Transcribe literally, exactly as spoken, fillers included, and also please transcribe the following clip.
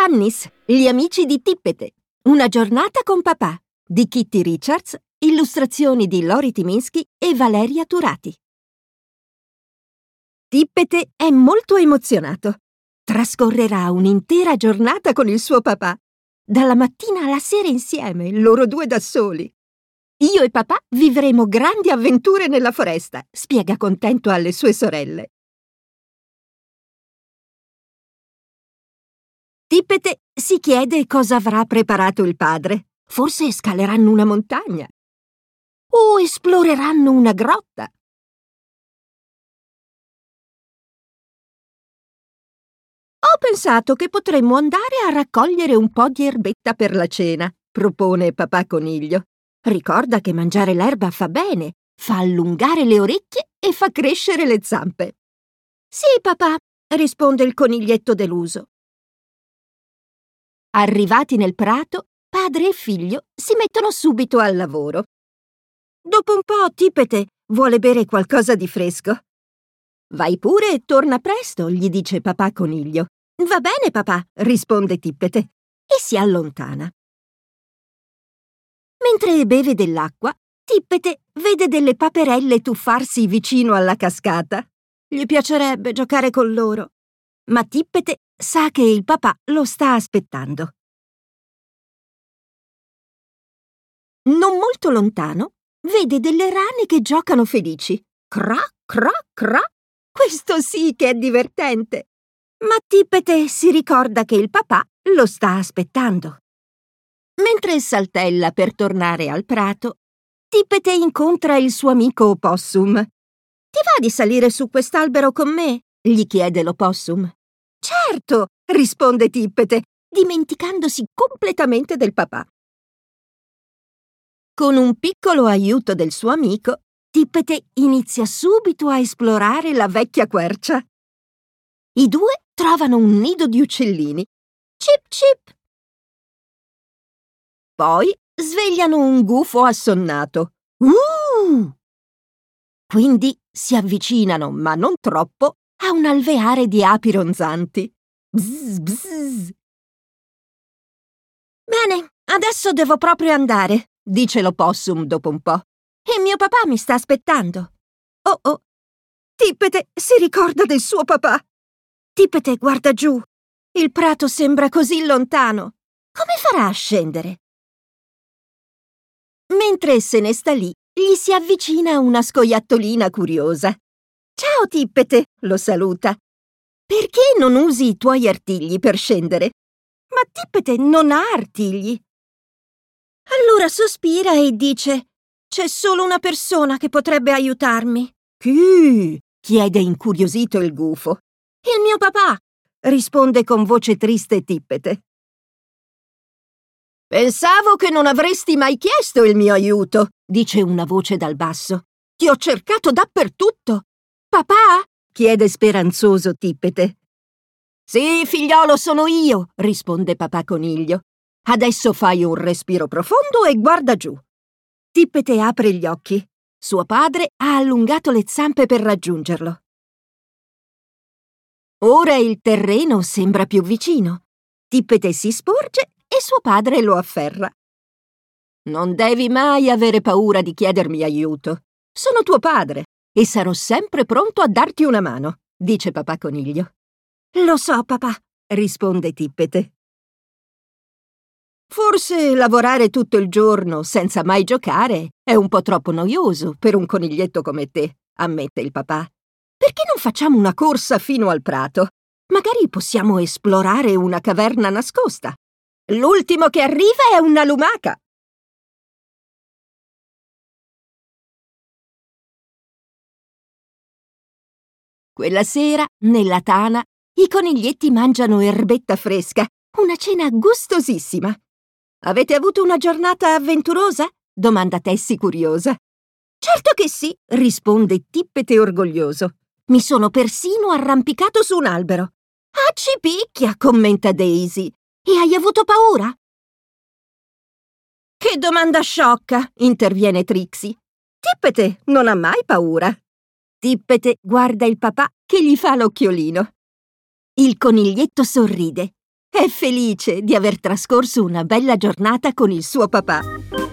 Bunnies, gli amici di Tippete. Una giornata con papà, di Kitty Richards, illustrazioni di Lori Tyminski e Valeria Turati. Tippete è molto emozionato. Trascorrerà un'intera giornata con il suo papà, dalla mattina alla sera insieme, loro due da soli. Io e papà vivremo grandi avventure nella foresta, spiega contento alle sue sorelle. Tippete si chiede cosa avrà preparato il padre. Forse scaleranno una montagna. O esploreranno una grotta. Ho pensato che potremmo andare a raccogliere un po' di erbetta per la cena, propone papà coniglio. Ricorda che mangiare l'erba fa bene, fa allungare le orecchie e fa crescere le zampe. Sì, papà, risponde il coniglietto deluso. Arrivati nel prato, padre e figlio si mettono subito al lavoro. Dopo un po' Tippete vuole bere qualcosa di fresco. Vai pure e torna presto, gli dice papà coniglio. Va bene, papà, risponde Tippete e si allontana. Mentre beve dell'acqua, Tippete vede delle paperelle tuffarsi vicino alla cascata. Gli piacerebbe giocare con loro, ma Tippete sa che il papà lo sta aspettando. Non molto lontano, vede delle rane che giocano felici. Cra, cra, cra. Questo sì che è divertente. Ma Tippete si ricorda che il papà lo sta aspettando. Mentre saltella per tornare al prato, Tippete incontra il suo amico Opossum. Ti va di salire su quest'albero con me? Gli chiede l'Opossum. Certo, risponde Tippete, dimenticandosi completamente del papà. Con un piccolo aiuto del suo amico, Tippete inizia subito a esplorare la vecchia quercia. I due trovano un nido di uccellini. Cip cip! Poi svegliano un gufo assonnato. Uh! Quindi si avvicinano, ma non troppo, a un alveare di api ronzanti. Bzz, bzz. Bene, adesso devo proprio andare, dice l'Opossum dopo un po'. E mio papà mi sta aspettando. Oh oh! Tippete si ricorda del suo papà. Tippete guarda giù. Il prato sembra così lontano. Come farà a scendere? Mentre se ne sta lì, gli si avvicina una scoiattolina curiosa. Ciao Tippete, lo saluta. Perché non usi i tuoi artigli per scendere? Ma Tippete non ha artigli. Allora sospira e dice: c'è solo una persona che potrebbe aiutarmi. Chi? Chiede incuriosito il gufo. Il mio papà, risponde con voce triste Tippete. Pensavo che non avresti mai chiesto il mio aiuto, dice una voce dal basso. Ti ho cercato dappertutto. Papà? Chiede speranzoso Tippete. Sì, figliolo, sono io, risponde papà coniglio. Adesso fai un respiro profondo e guarda giù. Tippete apre gli occhi. Suo padre ha allungato le zampe per raggiungerlo. Ora il terreno sembra più vicino. Tippete si sporge e suo padre lo afferra. Non devi mai avere paura di chiedermi aiuto. Sono tuo padre e sarò sempre pronto a darti una mano, dice papà coniglio. Lo so, papà, risponde Tippete. Forse lavorare tutto il giorno senza mai giocare è un po' troppo noioso per un coniglietto come te, ammette il papà. Perché non facciamo una corsa fino al prato? Magari possiamo esplorare una caverna nascosta. L'ultimo che arriva è una lumaca. Quella sera, nella tana, i coniglietti mangiano erbetta fresca, una cena gustosissima. Avete avuto una giornata avventurosa? Domanda Tessie curiosa. Certo che sì, risponde Tippete orgoglioso. Mi sono persino arrampicato su un albero. Ah, ci picchia, commenta Daisy. E hai avuto paura? Che domanda sciocca, interviene Trixie. Tippete non ha mai paura. Tippete guarda il papà che gli fa l'occhiolino. Il coniglietto sorride. è felice di aver trascorso una bella giornata con il suo papà.